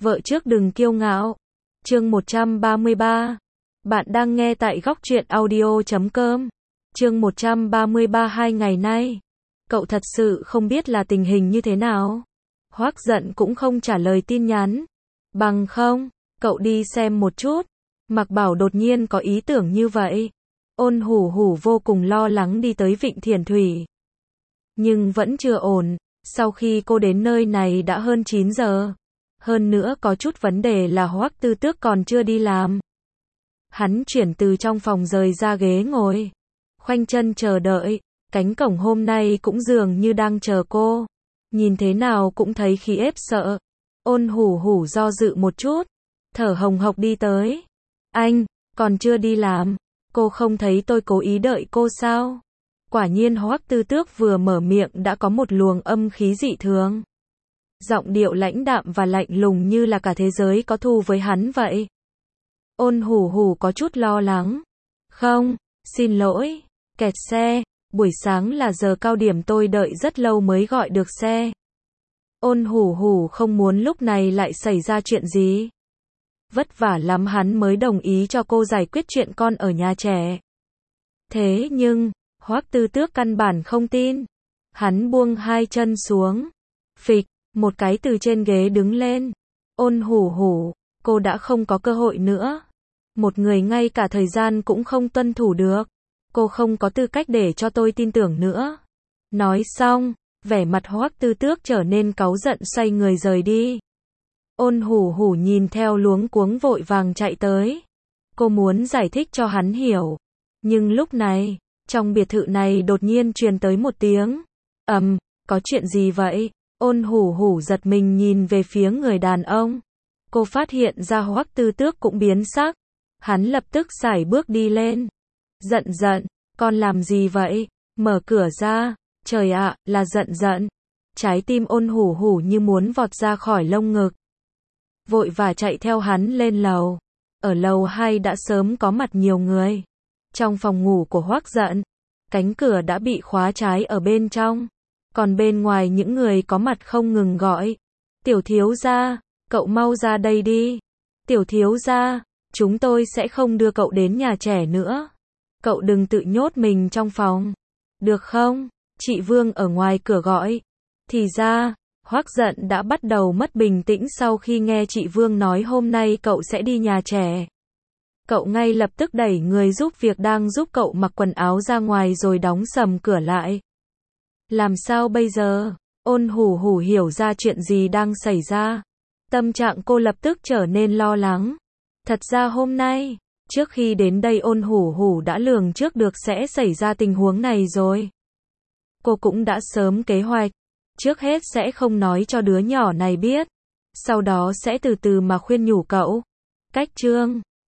Vợ trước đừng kiêu ngạo. Chương 133. Bạn đang nghe tại góc truyện audio.com. Chương 133. 2 ngày nay, cậu thật sự không biết là tình hình như thế nào. Hoắc Dận cũng không trả lời tin nhắn. Bằng không, cậu đi xem một chút. Mạc Bảo đột nhiên có ý tưởng như vậy. Ôn Hủ Hủ vô cùng lo lắng đi tới Vịnh Thiền Thủy. Nhưng vẫn chưa ổn, sau khi cô đến nơi này đã hơn 9 giờ. Hơn nữa có chút vấn đề là Hoắc Tư Tước còn chưa đi làm. Hắn chuyển từ trong phòng rời ra ghế ngồi, khoanh chân chờ đợi, cánh cổng hôm nay cũng dường như đang chờ cô. Nhìn thế nào cũng thấy khí ép sợ. Ôn Hủ Hủ do dự một chút, thở hồng hộc đi tới. Anh, còn chưa đi làm, cô không thấy tôi cố ý đợi cô sao? Quả nhiên Hoắc Tư Tước vừa mở miệng đã có một luồng âm khí dị thường. Giọng điệu lãnh đạm và lạnh lùng như là cả thế giới có thù với hắn vậy. Ôn Hủ Hủ có chút lo lắng. Không, xin lỗi, kẹt xe, buổi sáng là giờ cao điểm tôi đợi rất lâu mới gọi được xe. Ôn Hủ Hủ không muốn lúc này lại xảy ra chuyện gì. Vất vả lắm hắn mới đồng ý cho cô giải quyết chuyện con ở nhà trẻ. Thế nhưng, Hoắc Tư Tước căn bản không tin. Hắn buông hai chân xuống. Phịch, một cái từ trên ghế đứng lên. Ôn Hủ Hủ, cô đã không có cơ hội nữa. Một người ngay cả thời gian cũng không tuân thủ được. Cô không có tư cách để cho tôi tin tưởng nữa. Nói xong, vẻ mặt Hoắc Tư Tước trở nên cáu giận xoay người rời đi. Ôn Hủ Hủ nhìn theo luống cuống vội vàng chạy tới. Cô muốn giải thích cho hắn hiểu. Nhưng lúc này, trong biệt thự này đột nhiên truyền tới một tiếng. Có chuyện gì vậy? Ôn Hủ Hủ giật mình nhìn về phía người đàn ông. Cô phát hiện ra Hoắc Tư Tước cũng biến sắc. Hắn lập tức sải bước đi lên. Giận, con làm gì vậy? Mở cửa ra. Trời ạ, là giận. Trái tim Ôn Hủ Hủ như muốn vọt ra khỏi lông ngực. Vội vã chạy theo hắn lên lầu. Ở lầu 2 đã sớm có mặt nhiều người. Trong phòng ngủ của Hoắc Dận, cánh cửa đã bị khóa trái ở bên trong. Còn bên ngoài những người có mặt không ngừng gọi. Tiểu thiếu gia, cậu mau ra đây đi. Tiểu thiếu gia, chúng tôi sẽ không đưa cậu đến nhà trẻ nữa. Cậu đừng tự nhốt mình trong phòng. Được không? Chị Vương ở ngoài cửa gọi. Thì ra, Hoắc Dận đã bắt đầu mất bình tĩnh sau khi nghe chị Vương nói hôm nay cậu sẽ đi nhà trẻ. Cậu ngay lập tức đẩy người giúp việc đang giúp cậu mặc quần áo ra ngoài rồi đóng sầm cửa lại. Làm sao bây giờ? Ôn Hủ Hủ hiểu ra chuyện gì đang xảy ra. Tâm trạng cô lập tức trở nên lo lắng. Thật ra hôm nay, trước khi đến đây Ôn Hủ Hủ đã lường trước được sẽ xảy ra tình huống này rồi. Cô cũng đã sớm kế hoạch. Trước hết sẽ không nói cho đứa nhỏ này biết. Sau đó sẽ từ từ mà khuyên nhủ cậu. Cách chương